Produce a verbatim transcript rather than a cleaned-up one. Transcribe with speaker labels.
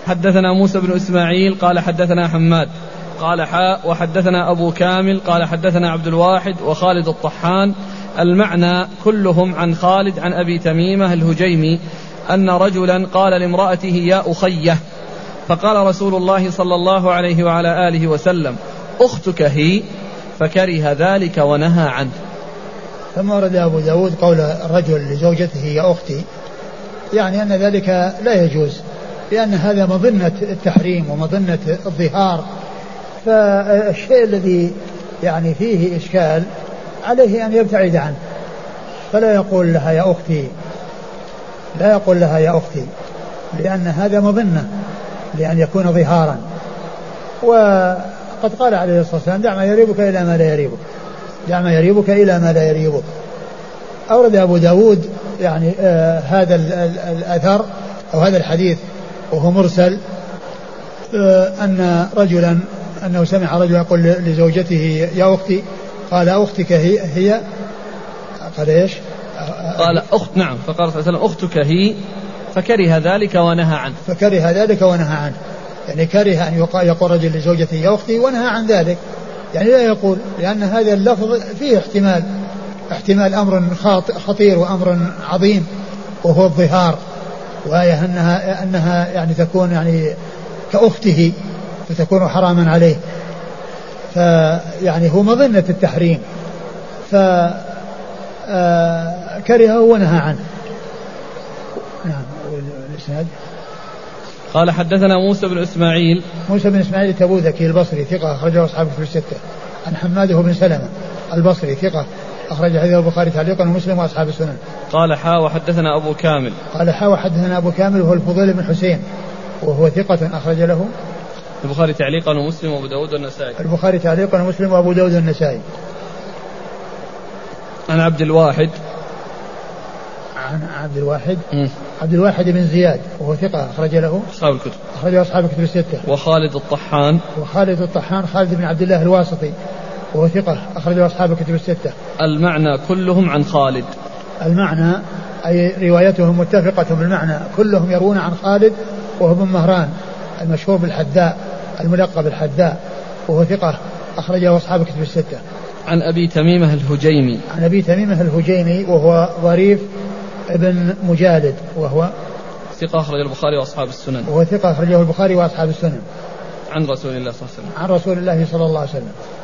Speaker 1: حدثنا موسى بن إسماعيل قال حدثنا حماد قال حاء وحدثنا أبو كامل قال حدثنا عبد الواحد وخالد الطحان المعنى كلهم عن خالد عن أبي تميمة الهجيمي أن رجلا قال لامرأته يا أخيه، فقال رسول الله صلى الله عليه وعلى آله وسلم أختك هي، فكره ذلك ونهى عنه.
Speaker 2: ثم ورد أبو داود قول الرجل لزوجته يا أختي، يعني أن ذلك لا يجوز، لأن هذا مظنة التحريم ومظنة الظهار، فالشيء الذي يعني فيه إشكال عليه أن يبتعد عنه، فلا يقول لها يا أختي، لا يقول لها يا أختي، لأن هذا مظنة لأن يكون ظهارا. وقد قال عليه الصلاة والسلام دع ما يريبك إلى ما لا يريبك، دع ما يريبك إلى ما لا يريبك. أورد أبو داود يعني آه هذا الأثر أو هذا الحديث وهو مرسل، آه أن رجلا أنه سمع رجلا يقول لزوجته يا أختي، قال أختك هي, هي قال إيش؟
Speaker 1: قال أخت نعم، فقال صلى الله عليه وسلم أختك هي، فكره ذلك ونهى عنه.
Speaker 2: فكره ذلك ونهى عنه، يعني كره أن يقول رجل لزوجته يا أختي ونهى عن ذلك، يعني لا يقول، لأن هذا اللفظ فيه احتمال احتمال أمر خطير وأمر عظيم وهو الظهار، وهي أنها, أنها يعني تكون يعني كأخته فتكون حراما عليه، فيعني هو مظنة التحريم، فكرهه ونهى عنه. نعم. والإسناد
Speaker 1: قال حدثنا موسى بن إسماعيل
Speaker 2: موسى بن إسماعيل التبوذكي البصري ثقة أخرجه أصحاب الكتب الستة، عن حماد بن سلمة البصري ثقة أخرج حديث البخاري تعليقا ومسلم وأصحاب السنن.
Speaker 1: قال حا وحدثنا أبو كامل
Speaker 2: قال حا وحدثنا أبو كامل وهو الفضيل بن حسين وهو ثقة أخرج له
Speaker 1: البخاري تعليقا ومسلم وأبو داود والنسائي.
Speaker 2: البخاري تعليقا ومسلم وأبو داود والنسائي.
Speaker 1: عن عبد الواحد
Speaker 2: عن عبد الواحد
Speaker 1: م.
Speaker 2: عبد الواحد بن زياد وهو ثقة أخرج له
Speaker 1: أصحاب الكتب
Speaker 2: أخرج أصحاب الكتب الستة.
Speaker 1: وخالد الطحان
Speaker 2: وخالد الطحان خالد بن عبد الله الواسطي وهو ثقة أخرج أصحاب الكتب الستة.
Speaker 1: المعنى كلهم عن خالد،
Speaker 2: المعنى أي روايتهم متفقة بالمعنى، كلهم يروون عن خالد وهو بن مهران المشهور بالحذاء الملقب بالحذاء وهو ثقة أخرجه أصحاب الكتب الستة.
Speaker 1: عن أبي تميمة الهجيمي
Speaker 2: عن أبي تميمة الهجيمي وهو ظريف ابن مجالد وهو
Speaker 1: ثقة أخرجه البخاري وأصحاب السنن.
Speaker 2: وهو ثقة أخرجه البخاري وأصحاب السنن.
Speaker 1: عن رسول الله صلى الله عليه وسلم
Speaker 2: عن رسول الله صلى الله عليه وسلم.